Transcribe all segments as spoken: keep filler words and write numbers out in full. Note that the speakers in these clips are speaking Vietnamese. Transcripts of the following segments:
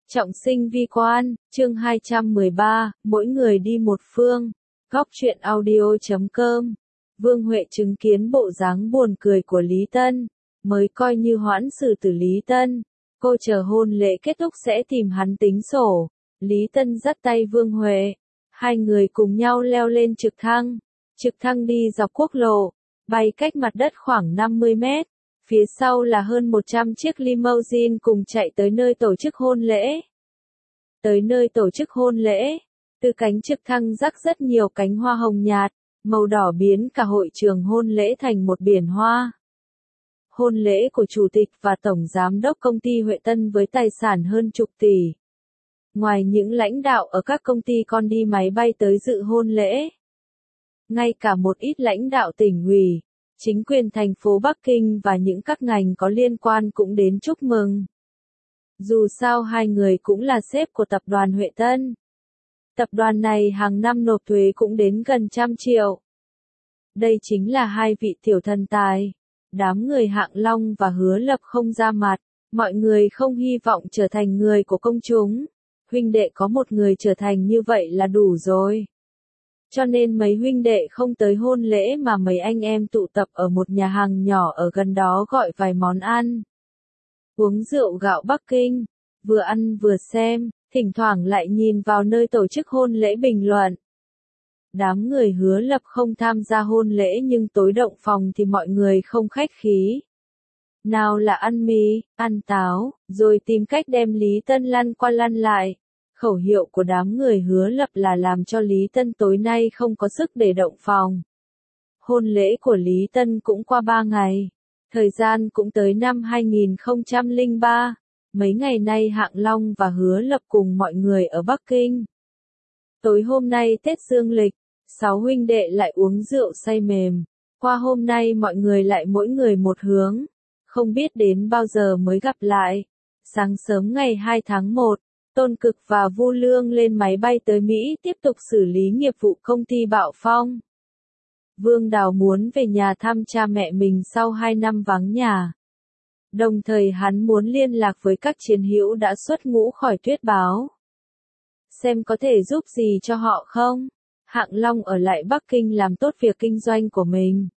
Trọng sinh vi quan, chương hai trăm mười ba, mỗi người đi một phương. Góc truyện audio chấm com. Vương Huệ chứng kiến bộ dáng buồn cười của Lý Tân, mới coi như hoãn xử tử Lý Tân. Cô chờ hôn lễ kết thúc sẽ tìm hắn tính sổ. Lý Tân dắt tay Vương Huệ. Hai người cùng nhau leo lên trực thăng. Trực thăng đi dọc quốc lộ, bay cách mặt đất khoảng năm mươi mét. Phía sau là hơn một trăm chiếc limousine cùng chạy tới nơi tổ chức hôn lễ. Tới nơi tổ chức hôn lễ, từ cánh trực thăng rắc rất nhiều cánh hoa hồng nhạt, màu đỏ biến cả hội trường hôn lễ thành một biển hoa. Hôn lễ của chủ tịch và tổng giám đốc công ty Huệ Tân với tài sản hơn chục tỷ. Ngoài những lãnh đạo ở các công ty con đi máy bay tới dự hôn lễ, ngay cả một ít lãnh đạo tỉnh ủy, chính quyền thành phố Bắc Kinh và những các ngành có liên quan cũng đến chúc mừng. Dù sao hai người cũng là sếp của tập đoàn Huệ Tân. Tập đoàn này hàng năm nộp thuế cũng đến gần trăm triệu. Đây chính là hai vị tiểu thần tài. Đám người Hạng Long và Hứa Lập không ra mặt, mọi người không hy vọng trở thành người của công chúng. Huynh đệ có một người trở thành như vậy là đủ rồi. Cho nên mấy huynh đệ không tới hôn lễ mà mấy anh em tụ tập ở một nhà hàng nhỏ ở gần đó gọi vài món ăn. Uống rượu gạo Bắc Kinh, vừa ăn vừa xem, thỉnh thoảng lại nhìn vào nơi tổ chức hôn lễ bình luận. Đám người Hứa Lập không tham gia hôn lễ nhưng tối động phòng thì mọi người không khách khí. Nào là ăn mì, ăn táo, rồi tìm cách đem Lý Tân lăn qua lăn lại. Khẩu hiệu của đám người Hứa Lập là làm cho Lý Tân tối nay không có sức để động phòng. Hôn lễ của Lý Tân cũng qua ba ngày. Thời gian cũng tới năm hai nghìn không trăm lẻ ba. Mấy ngày nay Hạng Long và Hứa Lập cùng mọi người ở Bắc Kinh. Tối hôm nay Tết Dương lịch, sáu huynh đệ lại uống rượu say mềm. Qua hôm nay mọi người lại mỗi người một hướng. Không biết đến bao giờ mới gặp lại. Sáng sớm ngày hai tháng một. Tôn Cực và Vu Lương lên máy bay tới Mỹ tiếp tục xử lý nghiệp vụ công ty Bạo Phong. Vương Đào muốn về nhà thăm cha mẹ mình sau hai năm vắng nhà. Đồng thời hắn muốn liên lạc với các chiến hữu đã xuất ngũ khỏi tuyết báo. Xem có thể giúp gì cho họ không? Hạng Long ở lại Bắc Kinh làm tốt việc kinh doanh của mình.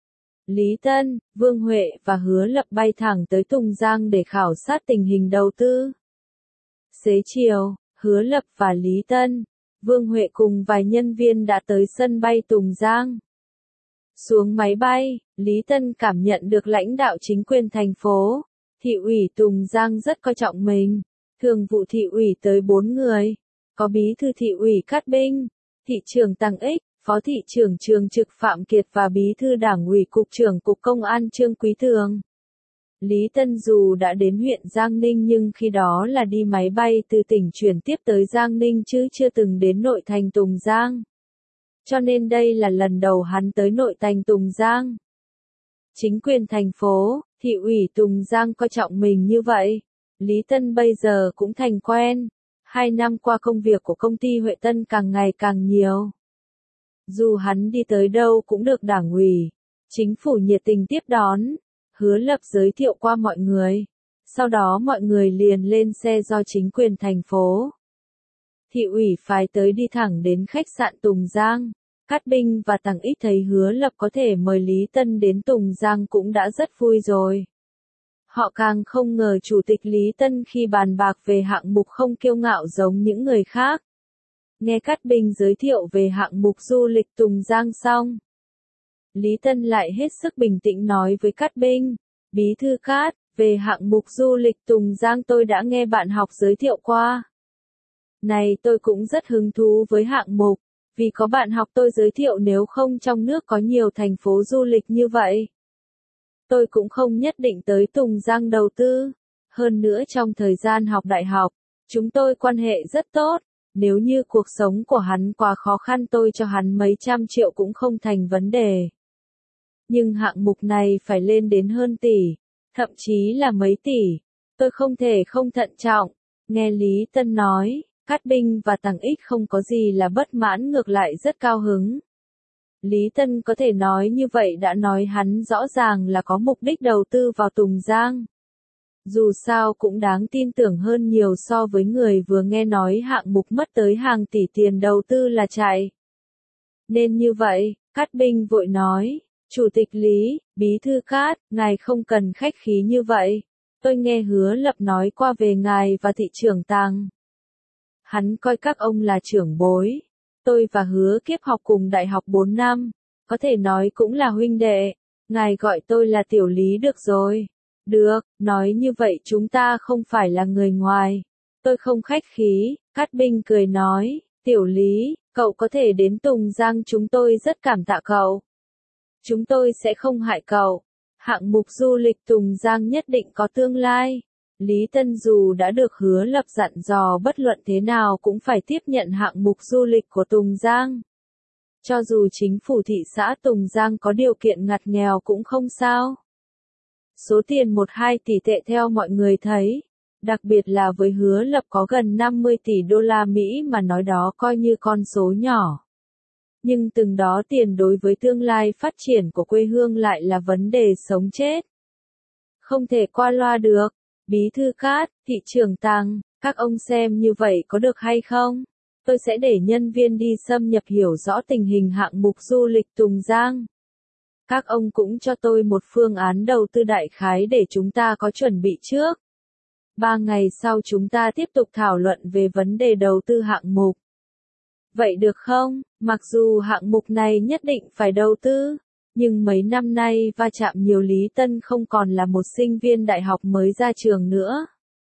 Lý Tân, Vương Huệ và Hứa Lập bay thẳng tới Tùng Giang để khảo sát tình hình đầu tư. Xế chiều, Hứa Lập và Lý Tân, Vương Huệ cùng vài nhân viên đã tới sân bay Tùng Giang. Xuống máy bay, Lý Tân cảm nhận được lãnh đạo chính quyền thành phố, thị ủy Tùng Giang rất coi trọng mình. Thường vụ thị ủy tới bốn người, có bí thư thị ủy Cát Binh, thị trưởng Tăng Ích, phó thị trưởng Trường Trực Phạm Kiệt và bí thư đảng ủy cục trưởng cục công an Trương Quý Tường. Lý Tân dù đã đến huyện Giang Ninh nhưng khi đó là đi máy bay từ tỉnh chuyển tiếp tới Giang Ninh chứ chưa từng đến nội thành Tùng Giang. Cho nên đây là lần đầu hắn tới nội thành Tùng Giang. Chính quyền thành phố, thị ủy Tùng Giang coi trọng mình như vậy. Lý Tân bây giờ cũng thành quen. Hai năm qua công việc của công ty Huệ Tân càng ngày càng nhiều. Dù hắn đi tới đâu cũng được đảng ủy, chính phủ nhiệt tình tiếp đón. Hứa Lập giới thiệu qua mọi người. Sau đó mọi người liền lên xe do chính quyền thành phố. Thị ủy phái tới đi thẳng đến khách sạn Tùng Giang. Cát Binh và Tăng Ích thấy Hứa Lập có thể mời Lý Tân đến Tùng Giang cũng đã rất vui rồi. Họ càng không ngờ Chủ tịch Lý Tân khi bàn bạc về hạng mục không kiêu ngạo giống những người khác. Nghe Cát Binh giới thiệu về hạng mục du lịch Tùng Giang xong, Lý Tân lại hết sức bình tĩnh nói với Cát Binh, bí thư Cát, về hạng mục du lịch Tùng Giang tôi đã nghe bạn học giới thiệu qua. Này tôi cũng rất hứng thú với hạng mục, vì có bạn học tôi giới thiệu nếu không trong nước có nhiều thành phố du lịch như vậy. Tôi cũng không nhất định tới Tùng Giang đầu tư. Hơn nữa trong thời gian học đại học, chúng tôi quan hệ rất tốt. Nếu như cuộc sống của hắn quá khó khăn tôi cho hắn mấy trăm triệu cũng không thành vấn đề. Nhưng hạng mục này phải lên đến hơn tỷ, thậm chí là mấy tỷ. Tôi không thể không thận trọng. Nghe Lý Tân nói, Cát Binh và Tăng Ích không có gì là bất mãn, ngược lại rất cao hứng. Lý Tân có thể nói như vậy đã nói hắn rõ ràng là có mục đích đầu tư vào Tùng Giang. Dù sao cũng đáng tin tưởng hơn nhiều so với người vừa nghe nói hạng mục mất tới hàng tỷ tiền đầu tư là chạy. Nên như vậy, Cát Binh vội nói, Chủ tịch Lý, Bí thư Cát, ngài không cần khách khí như vậy. Tôi nghe Hứa Lập nói qua về ngài và thị trưởng Tàng. Hắn coi các ông là trưởng bối. Tôi và Hứa Kiếp học cùng đại học bốn năm, có thể nói cũng là huynh đệ. Ngài gọi tôi là Tiểu Lý được rồi. Được, nói như vậy chúng ta không phải là người ngoài. Tôi không khách khí, Cát Binh cười nói, Tiểu Lý, cậu có thể đến Tùng Giang chúng tôi rất cảm tạ cậu. Chúng tôi sẽ không hại cậu. Hạng mục du lịch Tùng Giang nhất định có tương lai. Lý Tân dù đã được Hứa Lập dặn dò bất luận thế nào cũng phải tiếp nhận hạng mục du lịch của Tùng Giang. Cho dù chính phủ thị xã Tùng Giang có điều kiện ngặt nghèo cũng không sao. Số tiền một hai tỷ tệ theo mọi người thấy, đặc biệt là với Hứa Lập có gần năm mươi tỷ đô la Mỹ mà nói đó coi như con số nhỏ. Nhưng từng đó tiền đối với tương lai phát triển của quê hương lại là vấn đề sống chết. Không thể qua loa được. Bí thư Cát, thị trưởng Tàng, các ông xem như vậy có được hay không? Tôi sẽ để nhân viên đi xâm nhập hiểu rõ tình hình hạng mục du lịch Tùng Giang. Các ông cũng cho tôi một phương án đầu tư đại khái để chúng ta có chuẩn bị trước. Ba ngày sau chúng ta tiếp tục thảo luận về vấn đề đầu tư hạng mục. Vậy được không? Mặc dù hạng mục này nhất định phải đầu tư, nhưng mấy năm nay va chạm nhiều Lý Tân không còn là một sinh viên đại học mới ra trường nữa.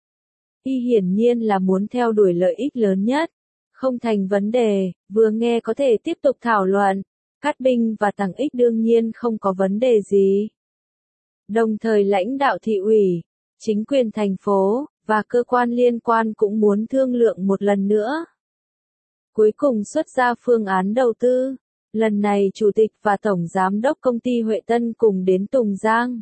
Y hiển nhiên là muốn theo đuổi lợi ích lớn nhất. Không thành vấn đề, vừa nghe có thể tiếp tục thảo luận. Cát Binh và Tằng Ích đương nhiên không có vấn đề gì. Đồng thời lãnh đạo thị ủy, chính quyền thành phố, và cơ quan liên quan cũng muốn thương lượng một lần nữa. Cuối cùng xuất ra phương án đầu tư. Lần này Chủ tịch và Tổng Giám đốc công ty Huệ Tân cùng đến Tùng Giang.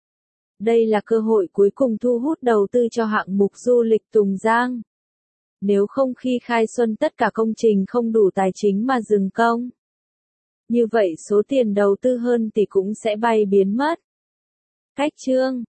Đây là cơ hội cuối cùng thu hút đầu tư cho hạng mục du lịch Tùng Giang. Nếu không khi khai xuân tất cả công trình không đủ tài chính mà dừng công. Như vậy số tiền đầu tư hơn tỷ cũng sẽ bay biến mất. Cách chương